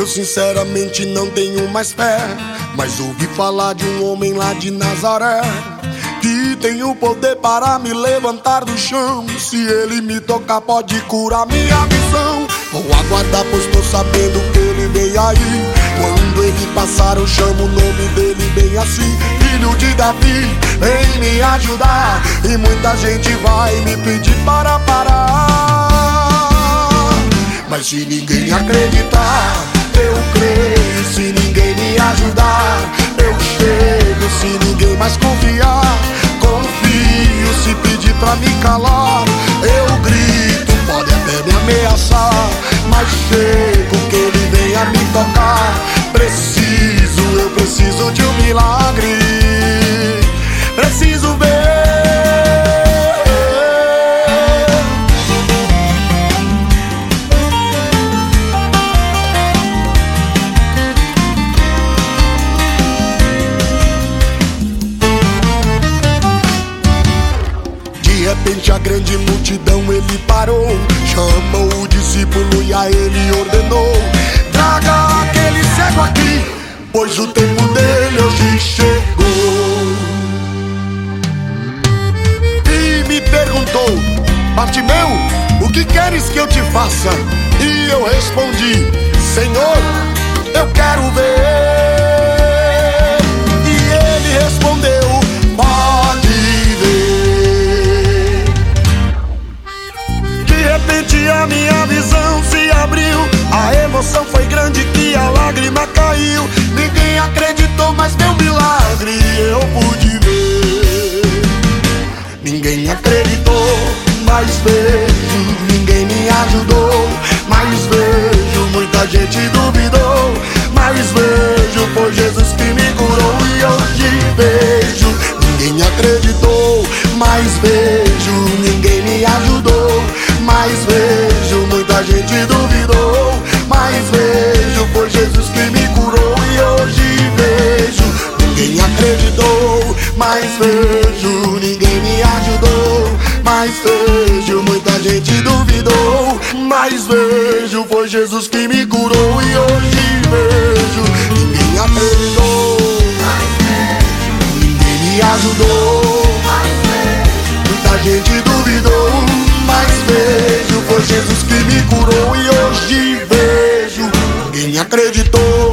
Eu sinceramente não tenho mais fé, mas ouvi falar de um homem lá de Nazaré que tem o poder para me levantar do chão. Se ele me tocar pode curar minha visão. Vou aguardar pois tô sabendo que ele vem aí. Quando ele passar eu chamo o nome dele bem assim: Filho de Davi, vem me ajudar. E muita gente vai me pedir para parar, mas se ninguém acreditar, eu creio. Se ninguém me ajudar, eu chego. Se ninguém mais confiar, confio. Se pedir pra me calar, eu grito. Pode até me ameaçar, mas chego que ele venha me tocar. Eu preciso de um milagre. Preciso ver. De repente a grande multidão ele parou, chamou o discípulo e a ele ordenou: traga aquele cego aqui, pois o tempo dele hoje chegou. E me perguntou: Bartimeu, o que queres que eu te faça? E eu respondi: Senhor, eu quero ver. E ele respondeu: pode ver. De repente a minha visão se abriu, a emoção foi grande que a lágrima caiu. Ninguém acreditou, mas meu milagre eu pude ver. Ninguém acreditou, mas vejo. Ninguém me ajudou, mas vejo. Muita gente duvidou, mas vejo. Foi Jesus que me curou e hoje vejo. Ninguém acreditou, mas vejo. Ninguém me ajudou, mas vejo. Muita gente duvidou, mas vejo. Foi Jesus que me curou e hoje vejo. Ninguém acreditou, mas vejo. Ninguém me ajudou, mas vejo. Muita gente duvidou, mas vejo. Foi Jesus que me curou e hoje vejo. Ninguém acreditou, mas vejo. Ninguém me ajudou, mas vejo. Muita gente duvidou, mas vejo. Foi Jesus que me curou e hoje vejo. Ninguém acreditou,